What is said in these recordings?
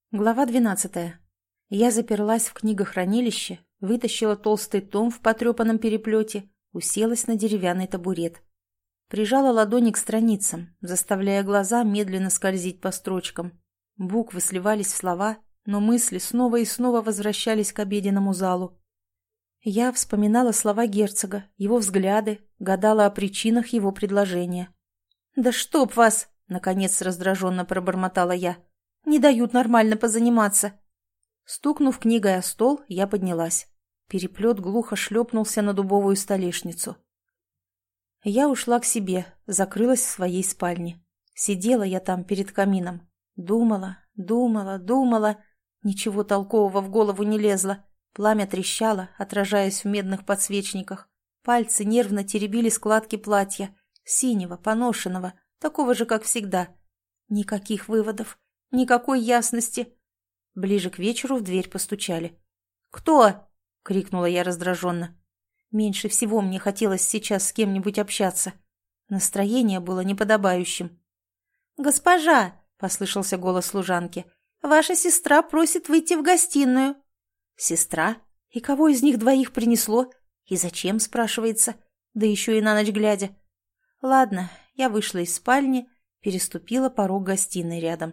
Глава 12. Я заперлась в книгохранилище, вытащила толстый том в потрепанном переплете, уселась на деревянный табурет. Прижала ладони к страницам, заставляя глаза медленно скользить по строчкам. Буквы сливались в слова, но мысли снова и снова возвращались к обеденному залу. Я вспоминала слова герцога, его взгляды, гадала о причинах его предложения. «Да чтоб вас!» — наконец раздраженно пробормотала я. «Не дают нормально позаниматься». Стукнув книгой о стол, я поднялась. Переплет глухо шлепнулся на дубовую столешницу. Я ушла к себе, закрылась в своей спальне. Сидела я там перед камином. Думала. Ничего толкового в голову не лезло. Пламя трещало, отражаясь в медных подсвечниках. Пальцы нервно теребили складки платья. Синего, поношенного, такого же, как всегда. Никаких выводов. Никакой ясности. Ближе к вечеру в дверь постучали. «Кто?» — крикнула я раздраженно. Меньше всего мне хотелось сейчас с кем-нибудь общаться. Настроение было неподобающим. «Госпожа!» — послышался голос служанки. «Ваша сестра просит выйти в гостиную». «Сестра? И кого из них двоих принесло? И зачем?» — спрашивается. Да еще и на ночь глядя. Ладно, я вышла из спальни, переступила порог гостиной рядом.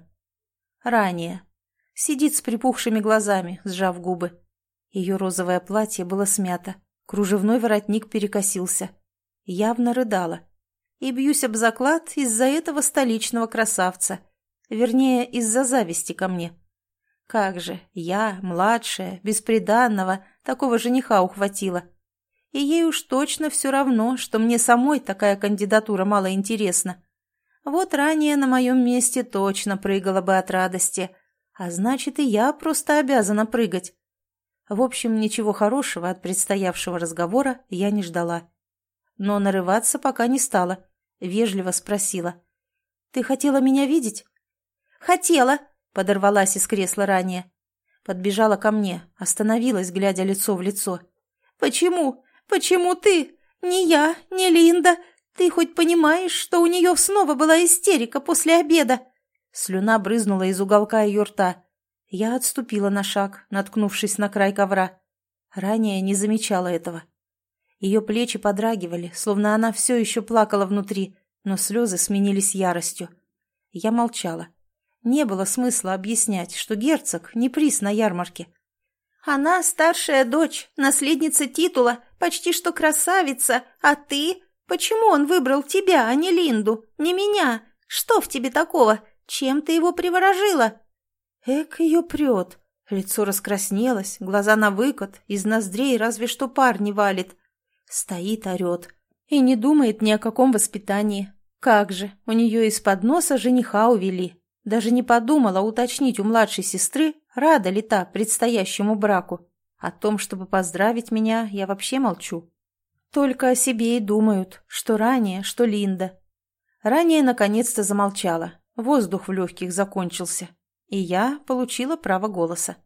Ранее. Сидит с припухшими глазами, сжав губы. Ее розовое платье было смято, кружевной воротник перекосился. Явно рыдала. И бьюсь об заклад из-за этого столичного красавца. Вернее, из-за зависти ко мне. Как же, я, младшая, бесприданного, такого жениха ухватила. И ей уж точно все равно, что мне самой такая кандидатура мало интересна. Вот ранее на моем месте точно прыгала бы от радости, а значит, и я просто обязана прыгать. В общем, ничего хорошего от предстоявшего разговора я не ждала. Но нарываться пока не стала, вежливо спросила. «Ты хотела меня видеть?» «Хотела», — подорвалась из кресла ранее. Подбежала ко мне, остановилась, глядя лицо в лицо. «Почему? Почему ты? Не я, не Линда. Ты хоть понимаешь, что у нее снова была истерика после обеда?» Слюна брызнула из уголка ее рта. Я отступила на шаг, наткнувшись на край ковра. Ранее не замечала этого. Ее плечи подрагивали, словно она все еще плакала внутри, но слезы сменились яростью. Я молчала. Не было смысла объяснять, что герцог не приз на ярмарке. «Она старшая дочь, наследница титула, почти что красавица, а ты? Почему он выбрал тебя, а не Линду, не меня? Что в тебе такого? Чем ты его приворожила?» Эк, ее прет. Лицо раскраснелось, глаза навыкат, из ноздрей разве что пар не валит. Стоит, орет. И не думает ни о каком воспитании. Как же, у нее из-под носа жениха увели. Даже не подумала уточнить у младшей сестры, рада ли та предстоящему браку. О том, чтобы поздравить меня, я вообще молчу. Только о себе и думают, что ранее, что Линда. Ранее наконец-то замолчала, воздух в легких закончился, и я получила право голоса.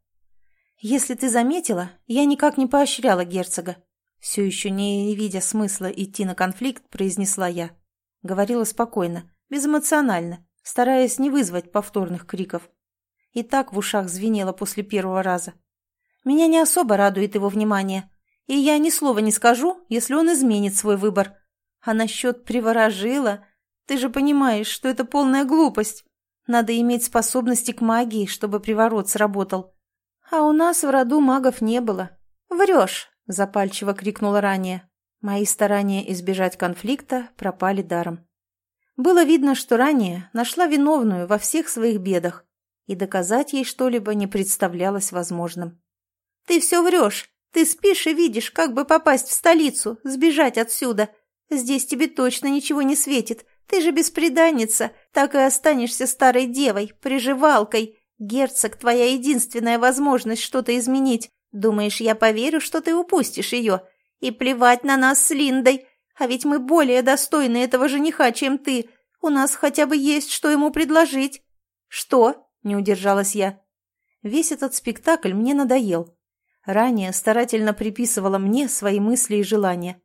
«Если ты заметила, я никак не поощряла герцога». Все еще не видя смысла идти на конфликт, произнесла я. Говорила спокойно, безэмоционально, стараясь не вызвать повторных криков. И так в ушах звенело после первого раза. «Меня не особо радует его внимание, и я ни слова не скажу, если он изменит свой выбор. А насчет приворожила, ты же понимаешь, что это полная глупость. Надо иметь способности к магии, чтобы приворот сработал. А у нас в роду магов не было». «Врешь!» — запальчиво крикнула ранее. Мои старания избежать конфликта пропали даром. Было видно, что ранее нашла виновную во всех своих бедах, и доказать ей что-либо не представлялось возможным. «Ты все врешь! Ты спишь и видишь, как бы попасть в столицу, сбежать отсюда. Здесь тебе точно ничего не светит. Ты же бесприданница, так и останешься старой девой, приживалкой. Герцог — твоя единственная возможность что-то изменить. Думаешь, я поверю, что ты упустишь ее? И плевать на нас с Линдой. А ведь мы более достойны этого жениха, чем ты. У нас хотя бы есть, что ему предложить». «Что?» — не удержалась я. Весь этот спектакль мне надоел. Ранее старательно приписывала мне свои мысли и желания.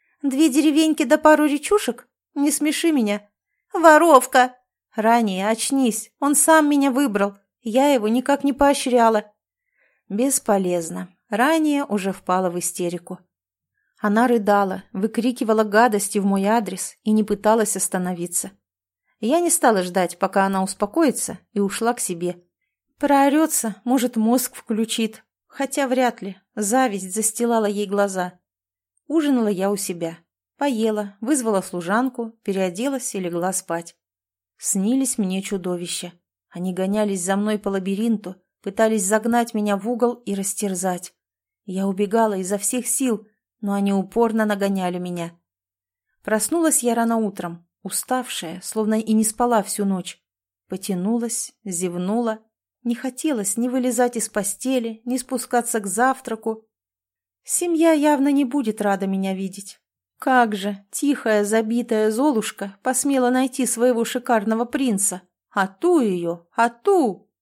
2 деревеньки да пару речушек? Не смеши меня. «Воровка!» «Ранее очнись, он сам меня выбрал. Я его никак не поощряла. Бесполезно. Ранее уже впала в истерику. Она рыдала, выкрикивала гадости в мой адрес и не пыталась остановиться. Я не стала ждать, пока она успокоится, и ушла к себе. Проорется, может, мозг включит. Хотя вряд ли. Зависть застилала ей глаза. Ужинала я у себя. Поела, вызвала служанку, переоделась и легла спать. Снились мне чудовища. Они гонялись за мной по лабиринту, пытались загнать меня в угол и растерзать. Я убегала изо всех сил, но они упорно нагоняли меня. Проснулась я рано утром, уставшая, словно и не спала всю ночь. Потянулась, зевнула. Не хотелось ни вылезать из постели, ни спускаться к завтраку. Семья явно не будет рада меня видеть. Как же тихая, забитая Золушка посмела найти своего шикарного принца? Ату ее, ату!